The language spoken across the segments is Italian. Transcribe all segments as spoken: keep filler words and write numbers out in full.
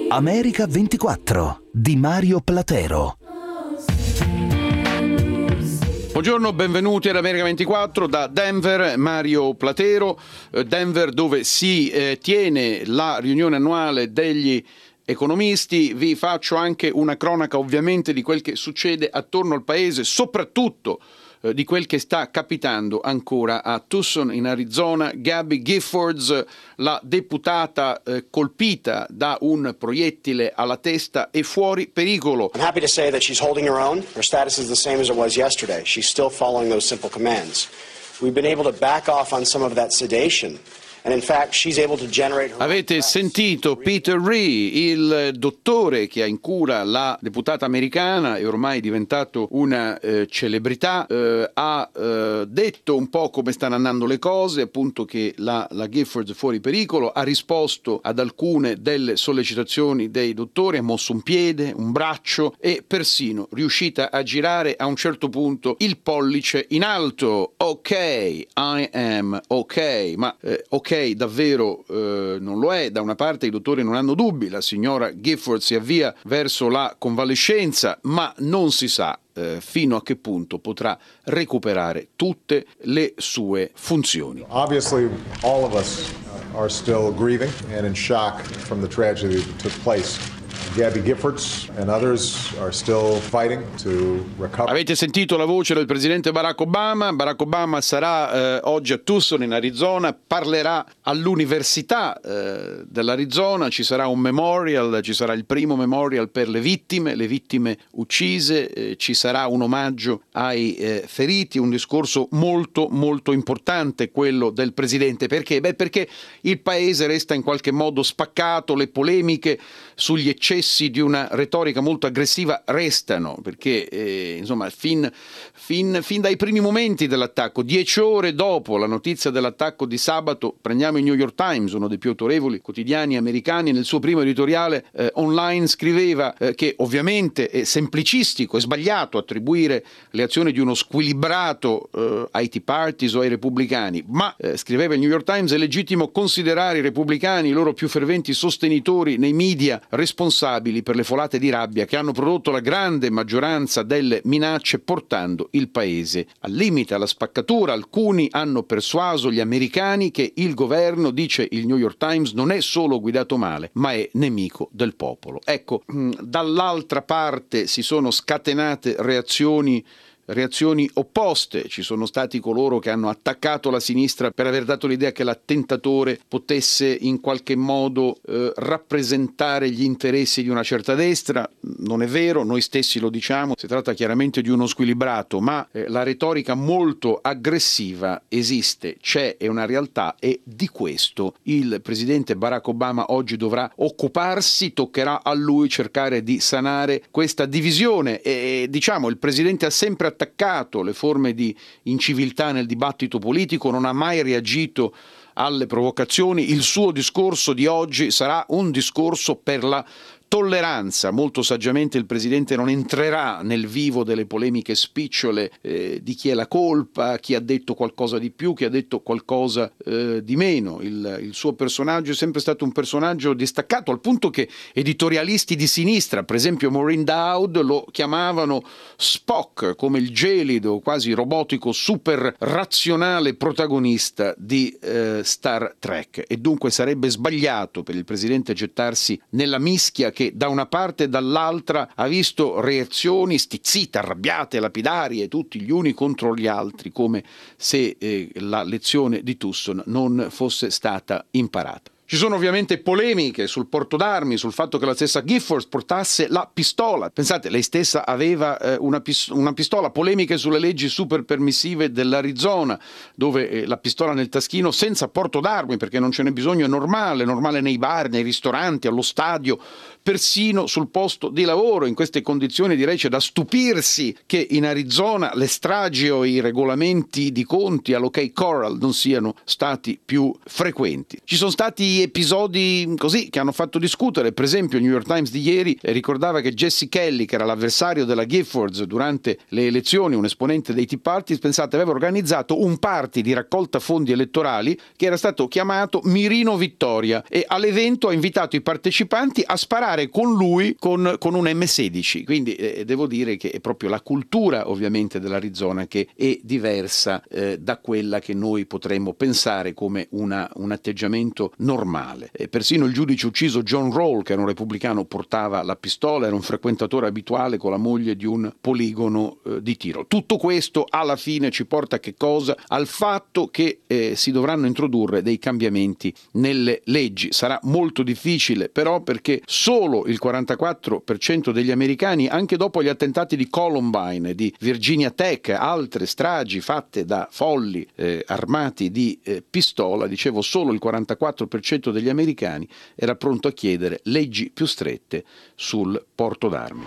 America ventiquattro di Mario Platero. Buongiorno, benvenuti ad America ventiquattro da Denver, Mario Platero. Denver, dove si eh, tiene la riunione annuale degli economisti. Vi faccio anche una cronaca ovviamente di quel che succede attorno al paese, soprattutto eh, di quel che sta capitando ancora a Tucson in Arizona. Gabby Giffords, la deputata eh, colpita da un proiettile alla testa, è fuori pericolo. I'm happy to say that she's holding her own. Her status is the same as it was yesterday. She's still following those simple commands. We've been able to back off on some of that sedation. And in fact, she's able to generate her Avete sentito Peter Ree, il dottore che ha in cura la deputata americana e ormai diventato una eh, celebrità, eh, ha eh, detto un po' come stanno andando le cose, appunto che la, la Giffords è fuori pericolo, ha risposto ad alcune delle sollecitazioni dei dottori, ha mosso un piede, un braccio e persino riuscita a girare a un certo punto il pollice in alto. Ok, I am ok, ma eh, ok davvero eh, non lo è. Da una parte i dottori non hanno dubbi, la signora Gifford si avvia verso la convalescenza, ma non si sa eh, fino a che punto potrà recuperare tutte le sue funzioni. Obviously all of us are still grieving and in shock from the tragedy that took place. Gabby Giffords and others are still fighting to recover. Avete sentito la voce del presidente Barack Obama. Barack Obama sarà eh, oggi a Tucson in Arizona, parlerà all'università eh, dell'Arizona, ci sarà un memorial, ci sarà il primo memorial per le vittime, le vittime uccise, eh, ci sarà un omaggio ai eh, feriti, un discorso molto molto importante quello del presidente. Perché? Beh, perché il paese resta in qualche modo spaccato, le polemiche sugli eccessi di una retorica molto aggressiva restano, perché eh, insomma fin, fin, fin dai primi momenti dell'attacco, dieci ore dopo la notizia dell'attacco di sabato, prendiamo il New York Times, uno dei più autorevoli quotidiani americani, nel suo primo editoriale eh, online scriveva eh, che ovviamente è semplicistico e sbagliato attribuire le azioni di uno squilibrato eh, ai Tea Parties o ai repubblicani, ma eh, scriveva il New York Times, è legittimo considerare i repubblicani, i loro più ferventi sostenitori nei media, responsabili per le folate di rabbia che hanno prodotto la grande maggioranza delle minacce, portando il paese al limite, alla spaccatura. Alcuni hanno persuaso gli americani che il governo, dice il New York Times, non è solo guidato male, ma è nemico del popolo. Ecco, dall'altra parte si sono scatenate reazioni reazioni opposte. Ci sono stati coloro che hanno attaccato la sinistra per aver dato l'idea che l'attentatore potesse in qualche modo eh, rappresentare gli interessi di una certa destra. Non è vero, noi stessi lo diciamo, si tratta chiaramente di uno squilibrato, ma eh, la retorica molto aggressiva esiste, c'è, è una realtà e di questo il presidente Barack Obama oggi dovrà occuparsi, toccherà a lui cercare di sanare questa divisione e diciamo il presidente ha sempre attaccato le forme di inciviltà nel dibattito politico, non ha mai reagito alle provocazioni. Il suo discorso di oggi sarà un discorso per la tolleranza. Molto saggiamente il presidente non entrerà nel vivo delle polemiche spicciole eh, di chi è la colpa, chi ha detto qualcosa di più, chi ha detto qualcosa eh, di meno. Il, il suo personaggio è sempre stato un personaggio distaccato, al punto che editorialisti di sinistra, per esempio Maureen Dowd, lo chiamavano Spock, come il gelido, quasi robotico, super razionale protagonista di eh, Star Trek. E dunque sarebbe sbagliato per il presidente gettarsi nella mischia che che da una parte e dall'altra ha visto reazioni stizzite, arrabbiate, lapidarie, tutti gli uni contro gli altri, come se eh, la lezione di Tucson non fosse stata imparata. Ci sono ovviamente polemiche sul porto d'armi, sul fatto che la stessa Giffords portasse la pistola. Pensate, lei stessa aveva eh, una, pis- una pistola. Polemiche sulle leggi super permissive dell'Arizona, dove eh, la pistola nel taschino senza porto d'armi, perché non ce n'è bisogno, è normale, è normale nei bar, nei ristoranti, allo stadio, persino sul posto di lavoro. In queste condizioni direi c'è da stupirsi che in Arizona le stragi o i regolamenti di conti all'Ok Corral non siano stati più frequenti. Ci sono stati episodi così che hanno fatto discutere. Per esempio il New York Times di ieri ricordava che Jesse Kelly, che era l'avversario della Giffords durante le elezioni, un esponente dei Tea Party, pensate, aveva organizzato un party di raccolta fondi elettorali che era stato chiamato Mirino Vittoria, e all'evento ha invitato i partecipanti a sparare parlare con lui con, con un emme sedici, quindi eh, devo dire che è proprio la cultura ovviamente dell'Arizona che è diversa eh, da quella che noi potremmo pensare come una, un atteggiamento normale. E persino il giudice ucciso John Roll, che era un repubblicano, portava la pistola, era un frequentatore abituale con la moglie di un poligono eh, di tiro. Tutto questo alla fine ci porta a che cosa? Al fatto che eh, si dovranno introdurre dei cambiamenti nelle leggi. Sarà molto difficile però, perché solo il quarantaquattro per cento degli americani, anche dopo gli attentati di Columbine, di Virginia Tech, altre stragi fatte da folli eh, armati di eh, pistola, dicevo, solo il quarantaquattro per cento degli americani era pronto a chiedere leggi più strette sul porto d'armi.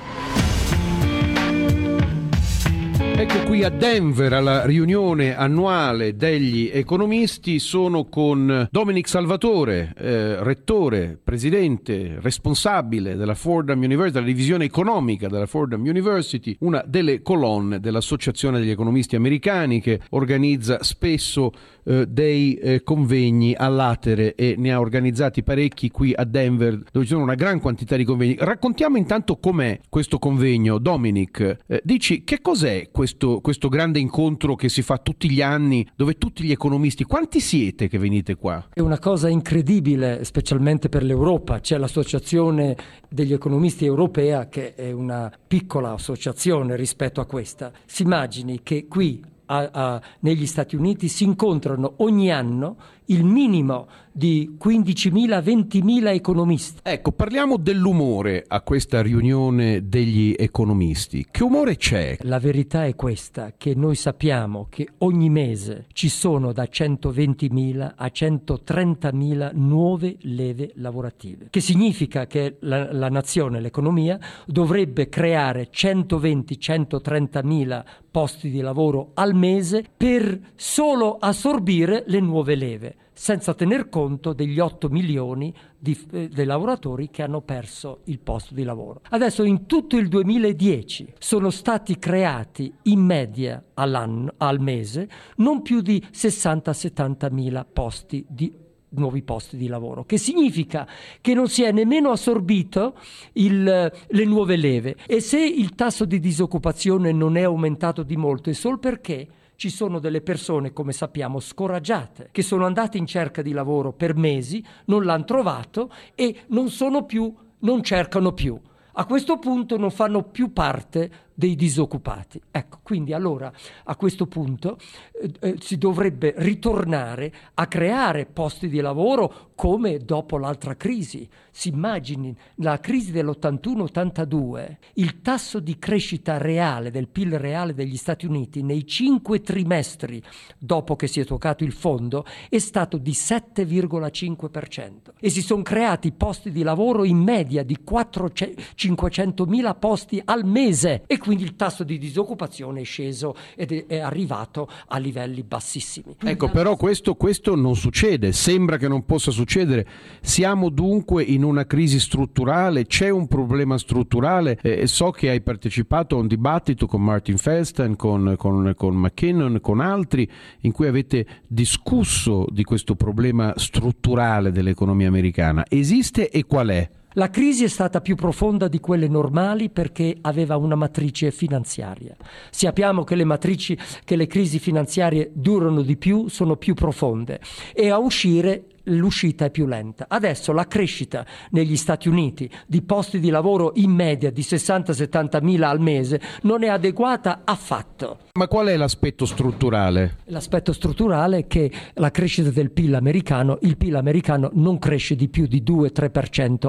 Ecco qui a Denver alla riunione annuale degli economisti, sono con Dominic Salvatore, eh, rettore, presidente, responsabile della Fordham University, della divisione economica della Fordham University, una delle colonne dell'Associazione degli economisti americani, che organizza spesso eh, dei eh, convegni a latere, e ne ha organizzati parecchi qui a Denver, dove ci sono una gran quantità di convegni. Raccontiamo intanto com'è questo convegno. Dominic, eh, dici che cos'è questo Questo, questo grande incontro che si fa tutti gli anni, dove tutti gli economisti, quanti siete che venite qua? È una cosa incredibile, specialmente per l'Europa. C'è l'Associazione degli economisti europea, che è una piccola associazione rispetto a questa. Si immagini che qui a, a, negli Stati Uniti si incontrano ogni anno il minimo di quindicimila ventimila economisti. Ecco, parliamo dell'umore a questa riunione degli economisti. Che umore c'è? La verità è questa, che noi sappiamo che ogni mese ci sono da centoventimila a centotrentamila nuove leve lavorative, che significa che la, la nazione, l'economia, dovrebbe creare centoventi centotrentamila posti di lavoro al mese per solo assorbire le nuove leve, senza tener conto degli otto milioni di, eh, dei lavoratori che hanno perso il posto di lavoro. Adesso in tutto il duemiladieci sono stati creati in media all'anno, al mese, non più di sessanta settanta mila posti di nuovi posti di lavoro, che significa che non si è nemmeno assorbito il, le nuove leve. E se il tasso di disoccupazione non è aumentato di molto è solo perché ci sono delle persone, come sappiamo, scoraggiate, che sono andate in cerca di lavoro per mesi, non l'hanno trovato e non sono più, non cercano più. A questo punto non fanno più parte dei disoccupati. Ecco, quindi allora a questo punto eh, eh, si dovrebbe ritornare a creare posti di lavoro come dopo l'altra crisi. Si immagini la crisi dell'ottantuno ottantadue, il tasso di crescita reale del P I L reale degli Stati Uniti nei cinque trimestri dopo che si è toccato il fondo è stato di sette virgola cinque per cento e si sono creati posti di lavoro in media di cinquecentomila posti al mese, e quindi il tasso di disoccupazione è sceso ed è, è arrivato a livelli bassissimi. Ecco, però questo, questo non succede, sembra che non possa succedere. Siamo dunque in una crisi strutturale, c'è un problema strutturale. Eh, so che hai partecipato a un dibattito con Martin Feldstein, con, con, con McKinnon, con altri, in cui avete discusso di questo problema strutturale dell'economia americana. Esiste e qual è? La crisi è stata più profonda di quelle normali perché aveva una matrice finanziaria. Sappiamo che le matrici, che le crisi finanziarie durano di più, sono più profonde, e a uscire l'uscita è più lenta. Adesso la crescita negli Stati Uniti di posti di lavoro in media di sessanta settanta mila al mese non è adeguata affatto. Ma qual è l'aspetto strutturale? L'aspetto strutturale è che la crescita del P I L americano, il P I L americano non cresce di più di due tre per cento.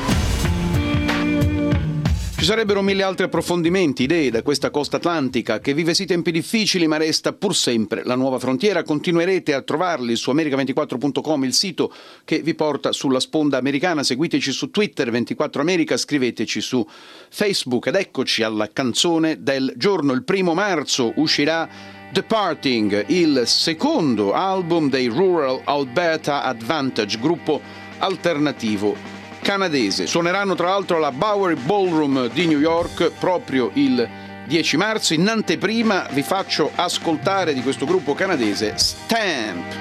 Ci sarebbero mille altri approfondimenti, idee da questa costa atlantica che vive sì tempi difficili ma resta pur sempre la nuova frontiera. Continuerete a trovarli su america ventiquattro punto com, il sito che vi porta sulla sponda americana. Seguiteci su Twitter ventiquattro America, scriveteci su Facebook. Ed eccoci alla canzone del giorno. Il primo marzo uscirà Departing, il secondo album dei Rural Alberta Advantage, gruppo alternativo canadese. Suoneranno tra l'altro alla Bowery Ballroom di New York proprio il dieci marzo. In anteprima vi faccio ascoltare di questo gruppo canadese Stamp.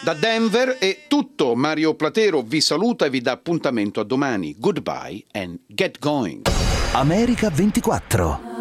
Da Denver è tutto. Mario Platero vi saluta e vi dà appuntamento a domani. Goodbye and get going. America ventiquattro.